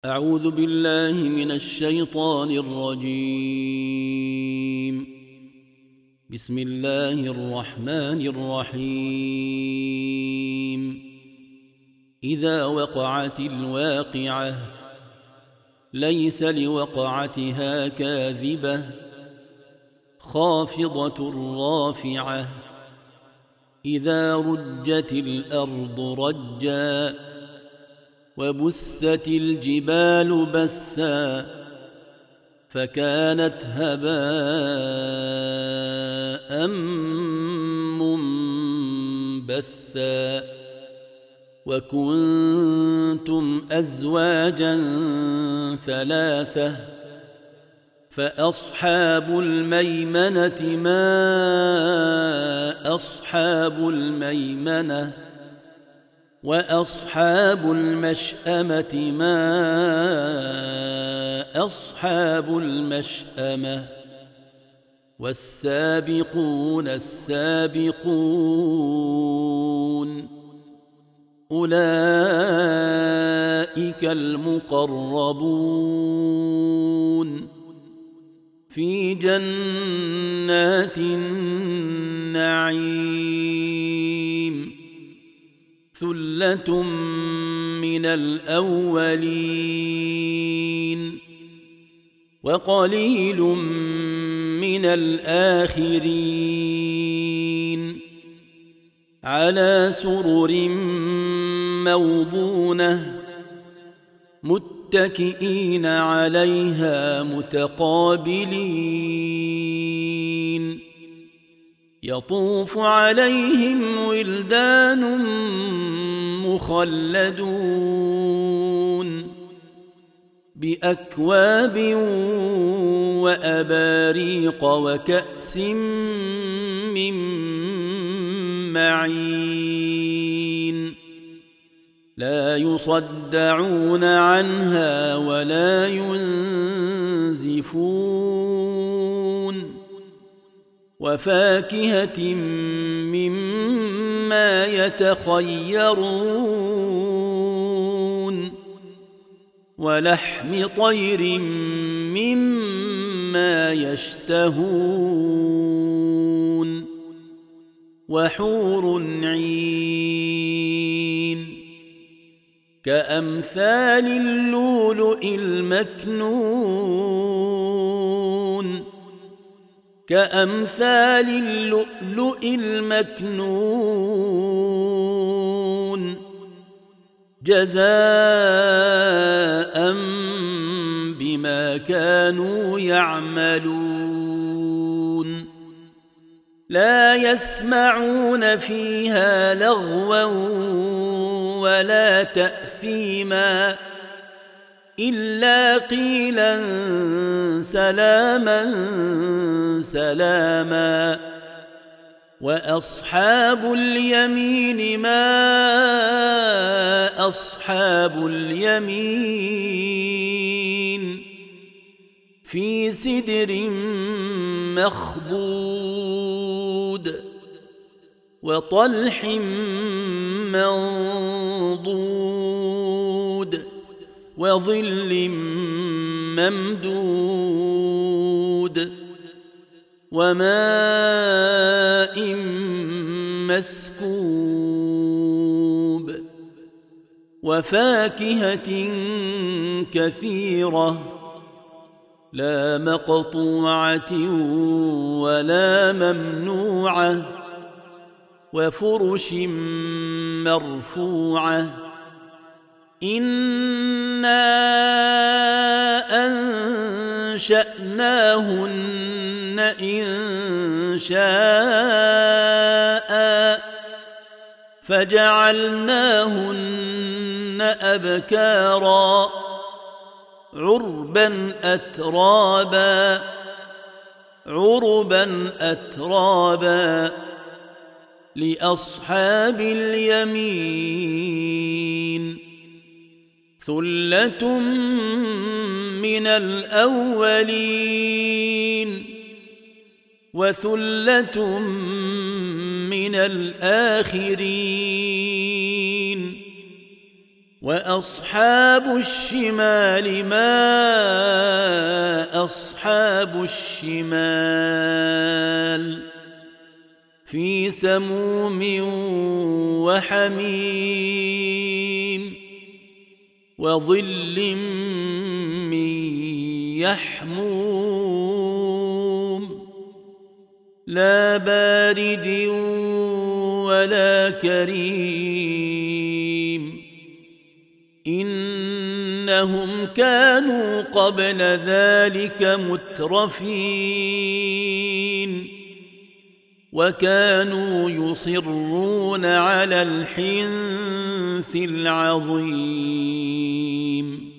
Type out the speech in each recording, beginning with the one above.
أعوذ بالله من الشيطان الرجيم. بسم الله الرحمن الرحيم. إذا وقعت الواقعة ليس لوقعتها كاذبة خافضة رافعة إذا رجت الأرض رجا وبست الجبال بسا فكانت هباء منبثا وكنتم أزواجا ثلاثة فأصحاب الميمنة ما أصحاب الميمنة وأصحاب المشأمة ما أصحاب المشأمة والسابقون السابقون أولئك المقربون في جنات النعيم ثلة من الأولين وقليل من الآخرين على سرر موضونة متكئين عليها متقابلين يطوف عليهم ولدان مخلدون بأكواب وأباريق وكأس من معين لا يصدعون عنها ولا ينزفون وفاكهة مما يتخيرون ولحم طير مما يشتهون وحور عين كأمثال اللؤلؤ المكنون كأمثال اللؤلؤ المكنون جزاء بما كانوا يعملون لا يسمعون فيها لغوا ولا تأثيما إلا قيلا سلاما سلاما وأصحاب اليمين ما أصحاب اليمين في سدر مخضود وطلح منضود وظل ممدود وماء مسكوب وفاكهة كثيرة لا مقطوعة ولا ممنوعة وفرش مرفوعة إنا أنشأناهن إن شاء فجعلناهن أبكارا عربا أترابا لأصحاب اليمين ثلة من الأولين وثلة من الآخرين وأصحاب الشمال ما أصحاب الشمال في سموم وحميم وظل من يحموم لا بارد ولا كريم إنهم كانوا قبل ذلك مترفين وكانوا يصرون على الحنث العظيم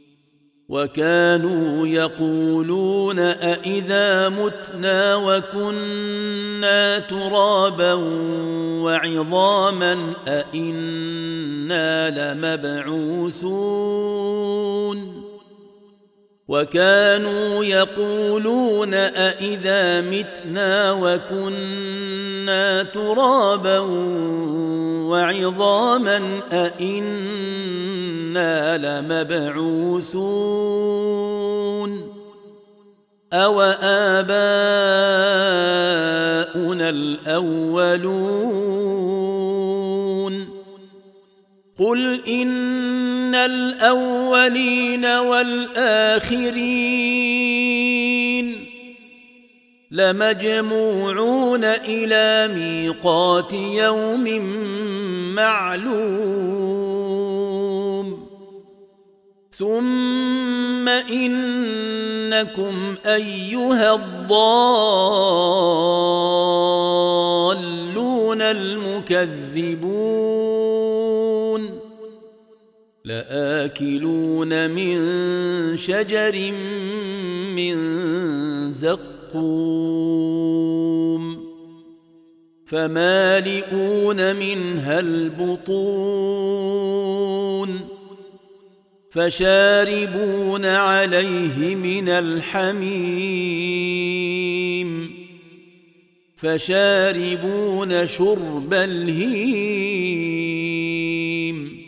وكانوا يقولون أإذا متنا وكنا ترابا وعظاما أإنا لمبعوثون وكانوا يقولون أإذا متنا وكنا ترابا وعظاما أإنا لمبعوثون أو آباؤنا الأولون قل إن الأولين والآخرين لمجموعون إلى ميقات يوم معلوم ثم إنكم أيها الضالون المكذبون لآكلون من شجر من زقوم فمالئون منها البطون فشاربون عليه من الحميم فشاربون شرب الهيم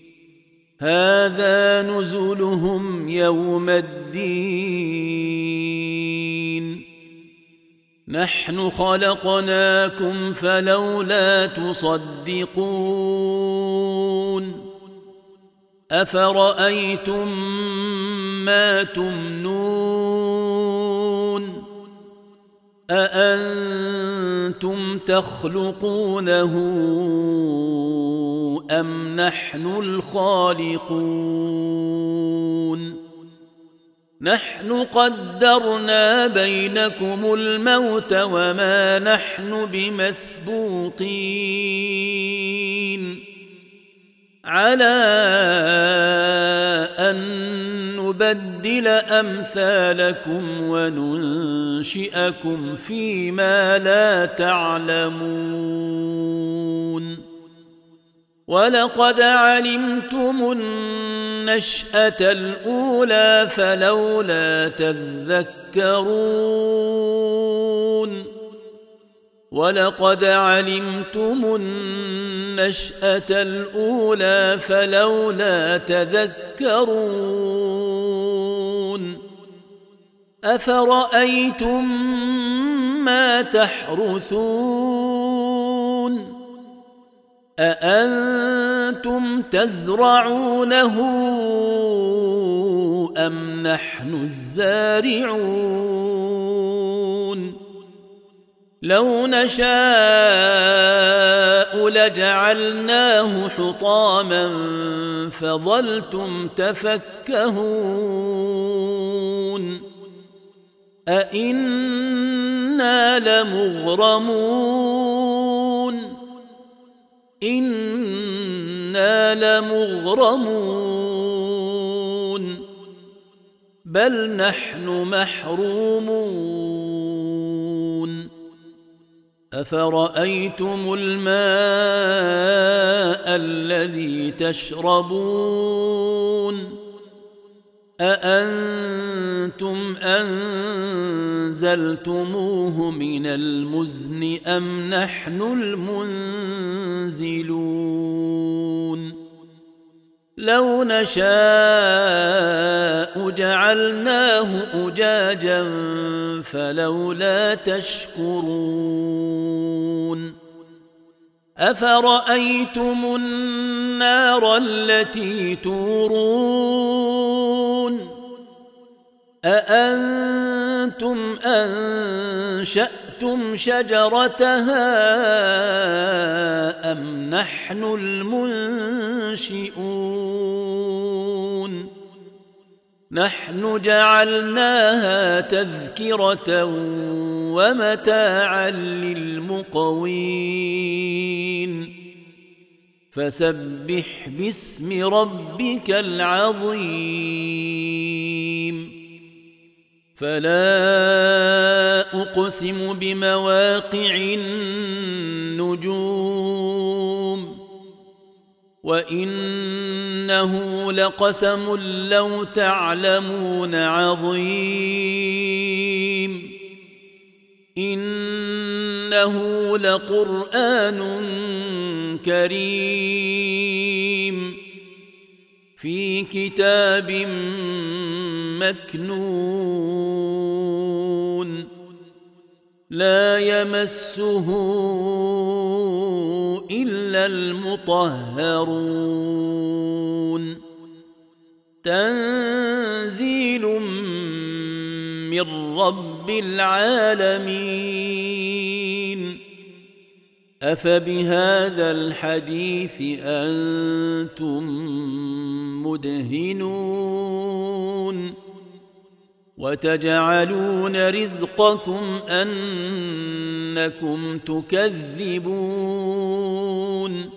هذا نزلهم يوم الدين نحن خلقناكم فلولا تصدقون أفرأيتم ما تمنون أأنتم تخلقونه أم نحن الخالقون نحن قدرنا بينكم الموت وما نحن بمسبوقين على أن نبدل أمثالكم وننشئكم فيما لا تعلمون ولقد علمتم النشأة الأولى فلولا تذكرون ولقد علمتم النشأة الأولى فلولا تذكرون أفرأيتم ما تحرثون أأنتم تزرعونه أم نحن الزارعون لو نشاء لجعلناه حطاما فظلتم تفكهون أئنا لمغرمون إنا لمغرمون بل نحن محرومون أفرأيتم الماء الذي تشربون أأنتم أنزلتموه من المزن أم نحن المنزلون لو نشاء جعلناه أجاجا فلولا تشكرون أفرأيتم النار التي تورون أأنتم أنشأتم شجرتها أم نحن المنشئون نحن جعلناها تذكرة ومتاعا للمقوين فسبح باسم ربك العظيم فلا أقسم بمواقع النجوم وإنه لقسم لو تعلمون عظيم إنه لقرآن كريم في كتاب مكنون لا يمسه إلا المطهرون تنزيل من رب العالمين أفبهذا الحديث أنتم مدهنون وتجعلون رزقكم أنكم تكذبون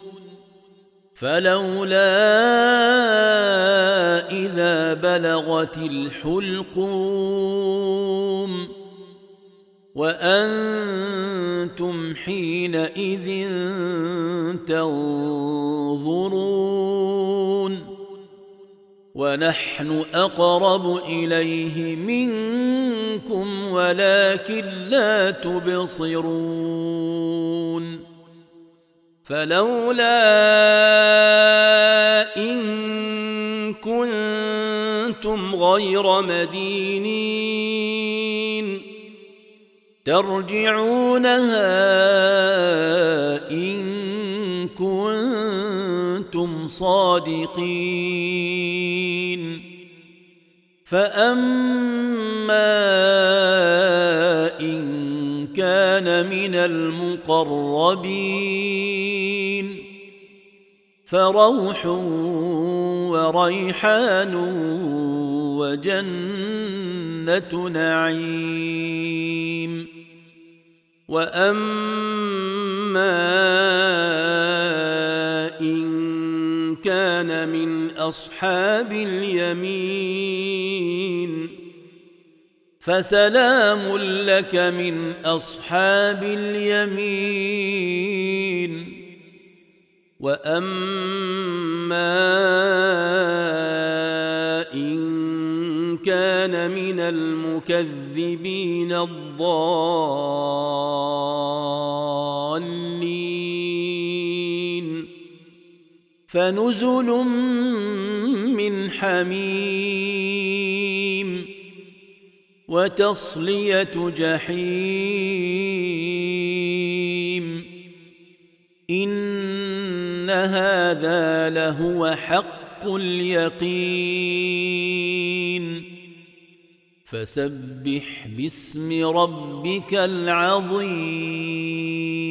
فلولا إذا بلغت الحلقوم وأنتم حينئذ تنظرون ونحن أقرب إليه منكم ولكن لا تبصرون فلولا إن كنتم غير مدينين ترجعونها إن كنتم صادقين فأما إن كان من المقربين فروح وريحان وجنة نعيم وأما إن كان من أصحاب اليمين فسلام لك من أصحاب اليمين وأما إن كان من المكذبين الضالين فنزل من حميم وتصلية جحيم إن هذا لهو حق اليقين فسبح باسم ربك العظيم